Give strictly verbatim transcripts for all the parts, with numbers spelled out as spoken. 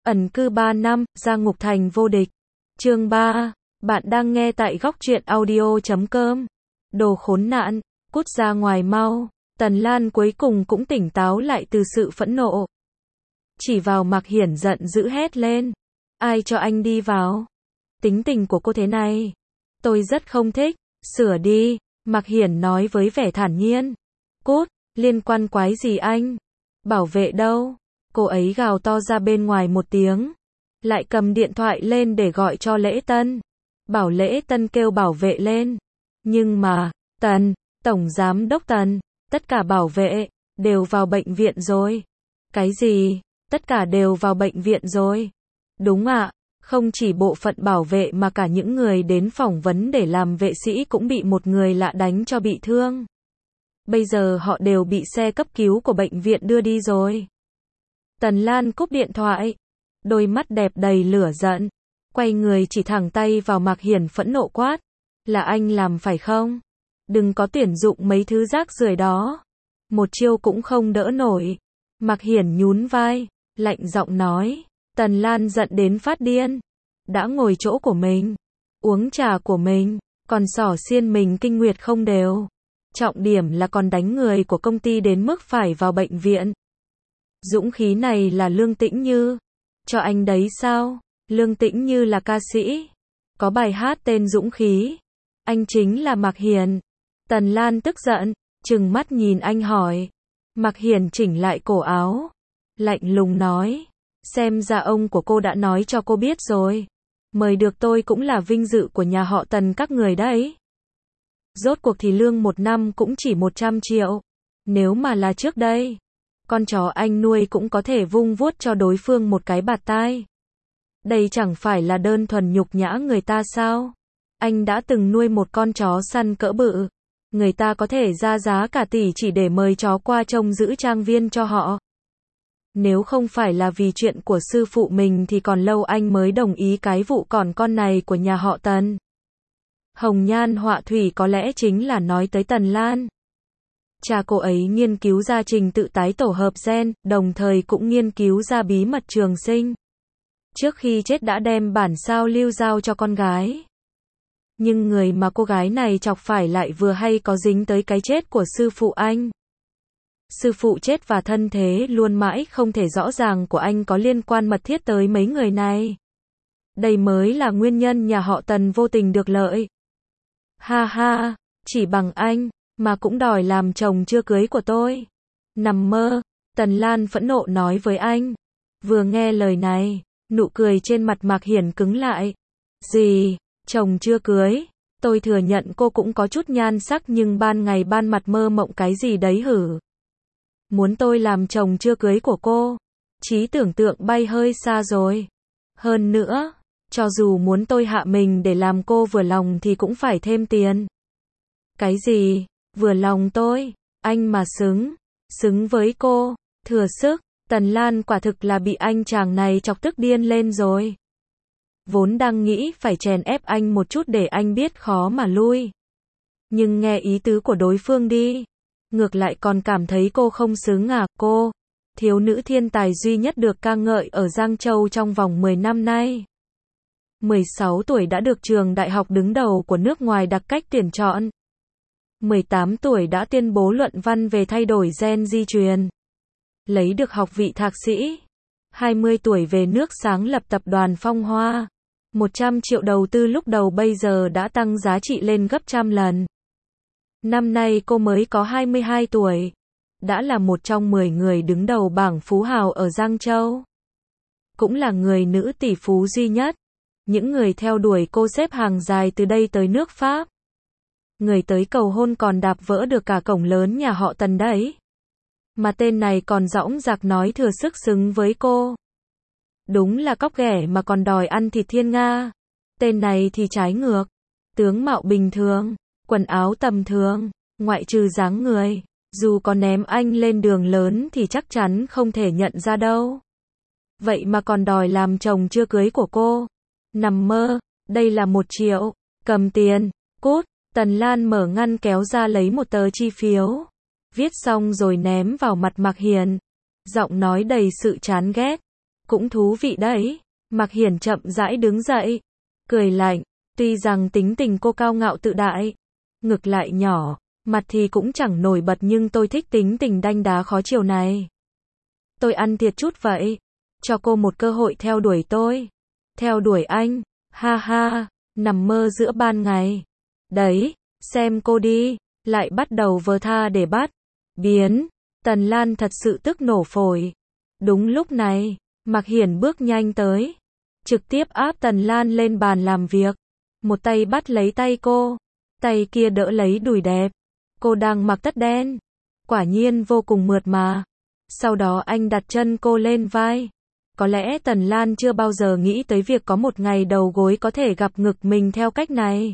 Ẩn cư ba năm, ra ngục thành vô địch. Chương ba. Bạn đang nghe tại góc truyện audio chấm com. Đồ khốn nạn, cút ra ngoài mau. Tần Lan cuối cùng cũng tỉnh táo lại từ sự phẫn nộ. Chỉ vào Mạc Hiển giận dữ hét lên. Ai cho anh đi vào? Tính tình của cô thế này, tôi rất không thích. Sửa đi, Mạc Hiển nói với vẻ thản nhiên. Cút, liên quan quái gì anh? Bảo vệ đâu? Cô ấy gào to ra bên ngoài một tiếng. Lại cầm điện thoại lên để gọi cho Lễ Tân. Bảo Lễ Tân kêu bảo vệ lên. Nhưng mà, Tần, Tổng Giám Đốc Tần, tất cả bảo vệ, đều vào bệnh viện rồi. Cái gì? Tất cả đều vào bệnh viện rồi. Đúng ạ, không chỉ bộ phận bảo vệ mà cả những người đến phỏng vấn để làm vệ sĩ cũng bị một người lạ đánh cho bị thương. Bây giờ họ đều bị xe cấp cứu của bệnh viện đưa đi rồi. Tần Lan cúp điện thoại. Đôi mắt đẹp đầy lửa giận. Quay người chỉ thẳng tay vào Mạc Hiển phẫn nộ quát. Là anh làm phải không? Đừng có tuyển dụng mấy thứ rác rưởi đó. Một chiêu cũng không đỡ nổi. Mạc Hiển nhún vai, lạnh giọng nói. Tần Lan giận đến phát điên. Đã ngồi chỗ của mình, uống trà của mình, còn xỏ xiên mình kinh nguyệt không đều. Trọng điểm là còn đánh người của công ty đến mức phải vào bệnh viện. Dũng khí này là Lương Tĩnh Như cho anh đấy sao? Lương Tĩnh Như là ca sĩ, có bài hát tên Dũng Khí. Anh chính là Mạc Hiển. Tần Lan tức giận, trừng mắt nhìn anh hỏi. Mạc Hiển chỉnh lại cổ áo, lạnh lùng nói. Xem ra ông của cô đã nói cho cô biết rồi. Mời được tôi cũng là vinh dự của nhà họ Tần các người đấy. Rốt cuộc thì lương một năm cũng chỉ một trăm triệu. Nếu mà là trước đây, con chó anh nuôi cũng có thể vung vuốt cho đối phương một cái bạt tai. Đây chẳng phải là đơn thuần nhục nhã người ta sao? Anh đã từng nuôi một con chó săn cỡ bự. Người ta có thể ra giá cả tỷ chỉ để mời chó qua trông giữ trang viên cho họ. Nếu không phải là vì chuyện của sư phụ mình thì còn lâu anh mới đồng ý cái vụ còn con này của nhà họ Tần. Hồng Nhan Họa Thủy có lẽ chính là nói tới Tần Lan. Cha cô ấy nghiên cứu ra trình tự tái tổ hợp gen, đồng thời cũng nghiên cứu ra bí mật trường sinh. Trước khi chết đã đem bản sao lưu giao cho con gái. Nhưng người mà cô gái này chọc phải lại vừa hay có dính tới cái chết của sư phụ anh. Sư phụ chết và thân thế luôn mãi không thể rõ ràng của anh có liên quan mật thiết tới mấy người này. Đây mới là nguyên nhân nhà họ Tần vô tình được lợi. Ha ha, chỉ bằng anh mà cũng đòi làm chồng chưa cưới của tôi. Nằm mơ, Tần Lan phẫn nộ nói với anh. Vừa nghe lời này, nụ cười trên mặt Mạc Hiển cứng lại. Gì, chồng chưa cưới? Tôi thừa nhận cô cũng có chút nhan sắc nhưng ban ngày ban mặt mơ mộng cái gì đấy hử? Muốn tôi làm chồng chưa cưới của cô? Trí tưởng tượng bay hơi xa rồi. Hơn nữa, cho dù muốn tôi hạ mình để làm cô vừa lòng thì cũng phải thêm tiền. Cái gì? Vừa lòng tôi? Anh mà xứng, xứng với cô, thừa sức. Tần Lan quả thực là bị anh chàng này chọc tức điên lên rồi. Vốn đang nghĩ phải chèn ép anh một chút để anh biết khó mà lui. Nhưng nghe ý tứ của đối phương đi. Ngược lại còn cảm thấy cô không xứng à, cô, thiếu nữ thiên tài duy nhất được ca ngợi ở Giang Châu trong vòng mười năm nay. mười sáu tuổi đã được trường đại học đứng đầu của nước ngoài đặc cách tuyển chọn. mười tám tuổi đã tuyên bố luận văn về thay đổi gen di truyền. Lấy được học vị thạc sĩ. hai mươi tuổi về nước sáng lập tập đoàn Phong Hoa. một trăm triệu đầu tư lúc đầu bây giờ đã tăng giá trị lên gấp trăm lần. Năm nay cô mới có hai mươi hai tuổi. Đã là một trong mười người đứng đầu bảng phú hào ở Giang Châu. Cũng là người nữ tỷ phú duy nhất. Những người theo đuổi cô xếp hàng dài từ đây tới nước Pháp. Người tới cầu hôn còn đạp vỡ được cả cổng lớn nhà họ Tần đấy. Mà tên này còn dõng dạc nói thừa sức xứng với cô. Đúng là cóc ghẻ mà còn đòi ăn thịt thiên nga. Tên này thì trái ngược. Tướng mạo bình thường, quần áo tầm thường, ngoại trừ dáng người. Dù có ném anh lên đường lớn thì chắc chắn không thể nhận ra đâu. Vậy mà còn đòi làm chồng chưa cưới của cô. Nằm mơ, đây là một triệu. Cầm tiền, cút. Tần Lan mở ngăn kéo ra lấy một tờ chi phiếu. Viết xong rồi ném vào mặt Mạc Hiển. Giọng nói đầy sự chán ghét. Cũng thú vị đấy. Mạc Hiển chậm rãi đứng dậy, cười lạnh, tuy rằng tính tình cô cao ngạo tự đại, ngực lại nhỏ, mặt thì cũng chẳng nổi bật nhưng tôi thích tính tình đanh đá khó chiều này. Tôi ăn thiệt chút vậy, cho cô một cơ hội theo đuổi tôi. Theo đuổi anh, ha ha, nằm mơ giữa ban ngày. Đấy, xem cô đi, lại bắt đầu vờ tha để bắt. Biến, Tần Lan thật sự tức nổ phổi. Đúng lúc này, Mạc Hiển bước nhanh tới, trực tiếp áp Tần Lan lên bàn làm việc. Một tay bắt lấy tay cô, tay kia đỡ lấy đùi đẹp. Cô đang mặc tất đen, quả nhiên vô cùng mượt mà. Sau đó anh đặt chân cô lên vai. Có lẽ Tần Lan chưa bao giờ nghĩ tới việc có một ngày đầu gối có thể gặp ngực mình theo cách này.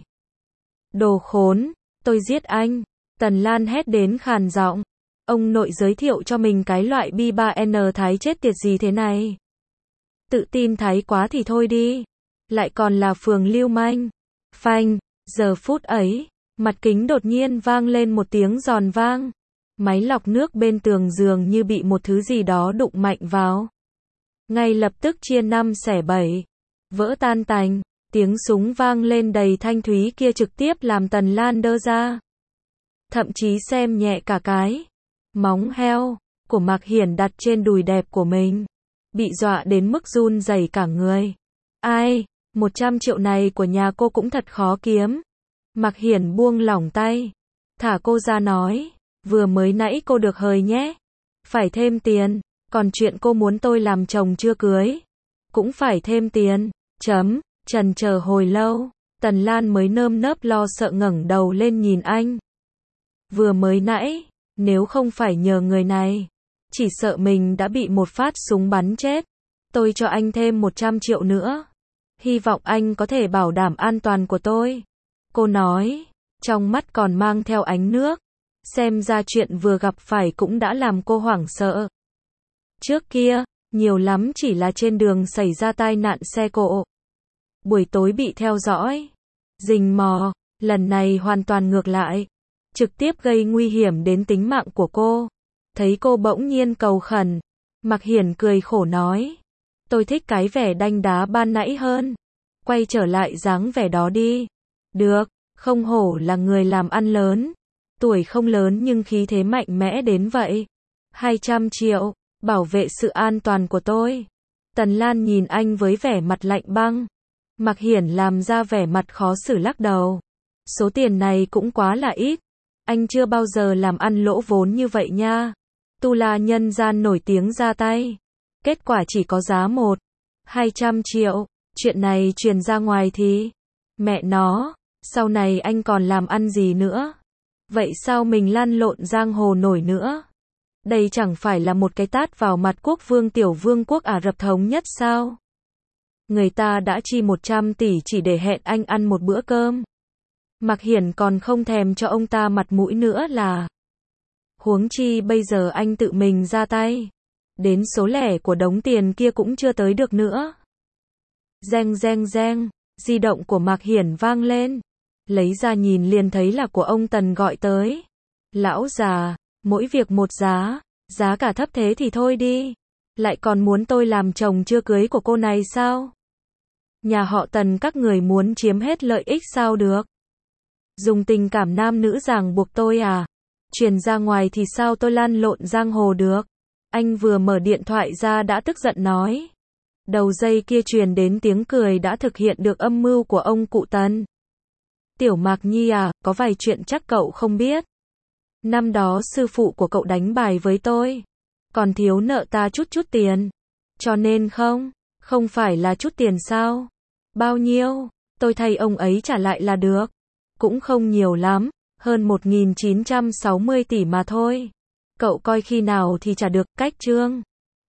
Đồ khốn, tôi giết anh. Tần Lan hét đến khàn giọng. Ông nội giới thiệu cho mình cái loại B ba N thái chết tiệt gì thế này. Tự tin thái quá thì thôi đi. Lại còn là phường lưu manh. Phanh, giờ phút ấy, mặt kính đột nhiên vang lên một tiếng giòn vang. Máy lọc nước bên tường giường như bị một thứ gì đó đụng mạnh vào. Ngay lập tức chia năm xẻ bảy, vỡ tan tành, tiếng súng vang lên đầy thanh thúy kia trực tiếp làm Tần Lan đơ ra. Thậm chí xem nhẹ cả cái móng heo của Mạc Hiển đặt trên đùi đẹp của mình. Bị dọa đến mức run rẩy cả người. Ai, một trăm triệu này của nhà cô cũng thật khó kiếm. Mạc Hiển buông lỏng tay, thả cô ra nói, vừa mới nãy cô được hời nhé. Phải thêm tiền, còn chuyện cô muốn tôi làm chồng chưa cưới, cũng phải thêm tiền. Chấm, trần chờ hồi lâu, Tần Lan mới nơm nớp lo sợ ngẩng đầu lên nhìn anh. Vừa mới nãy, nếu không phải nhờ người này, chỉ sợ mình đã bị một phát súng bắn chết. Tôi cho anh thêm một trăm triệu nữa. Hy vọng anh có thể bảo đảm an toàn của tôi. Cô nói, trong mắt còn mang theo ánh nước. Xem ra chuyện vừa gặp phải cũng đã làm cô hoảng sợ. Trước kia, nhiều lắm chỉ là trên đường xảy ra tai nạn xe cộ. Buổi tối bị theo dõi, rình mò, lần này hoàn toàn ngược lại. Trực tiếp gây nguy hiểm đến tính mạng của cô. Thấy cô bỗng nhiên cầu khẩn, Mạc Hiển cười khổ nói, tôi thích cái vẻ đanh đá ban nãy hơn. Quay trở lại dáng vẻ đó đi. Được, không hổ là người làm ăn lớn. Tuổi không lớn nhưng khí thế mạnh mẽ đến vậy. hai trăm triệu, bảo vệ sự an toàn của tôi. Tần Lan nhìn anh với vẻ mặt lạnh băng. Mạc Hiển làm ra vẻ mặt khó xử lắc đầu. Số tiền này cũng quá là ít. Anh chưa bao giờ làm ăn lỗ vốn như vậy nha. Tu La nhân gian nổi tiếng ra tay. Kết quả chỉ có giá một, hai trăm triệu. Chuyện này truyền ra ngoài thì, mẹ nó, sau này anh còn làm ăn gì nữa? Vậy sao mình lăn lộn giang hồ nổi nữa? Đây chẳng phải là một cái tát vào mặt quốc vương tiểu vương quốc Ả Rập Thống Nhất sao? Người ta đã chi một trăm tỷ chỉ để hẹn anh ăn một bữa cơm. Mạc Hiển còn không thèm cho ông ta mặt mũi nữa là. Huống chi bây giờ anh tự mình ra tay. Đến số lẻ của đống tiền kia cũng chưa tới được nữa. Reng reng reng, di động của Mạc Hiển vang lên. Lấy ra nhìn liền thấy là của ông Tần gọi tới. Lão già, mỗi việc một giá, giá cả thấp thế thì thôi đi. Lại còn muốn tôi làm chồng chưa cưới của cô này sao? Nhà họ Tần các người muốn chiếm hết lợi ích sao được? Dùng tình cảm nam nữ ràng buộc tôi à? Truyền ra ngoài thì sao tôi lăn lộn giang hồ được? Anh vừa mở điện thoại ra đã tức giận nói. Đầu dây kia truyền đến tiếng cười đã thực hiện được âm mưu của ông cụ Tần. Tiểu Mạc Nhi à, có vài chuyện chắc cậu không biết. Năm đó sư phụ của cậu đánh bài với tôi. Còn thiếu nợ ta chút chút tiền. Cho nên không, không phải là chút tiền sao? Bao nhiêu? Tôi thay ông ấy trả lại là được. Cũng không nhiều lắm, hơn một nghìn chín trăm sáu mươi tỷ mà thôi. Cậu coi khi nào thì trả được, cách chương.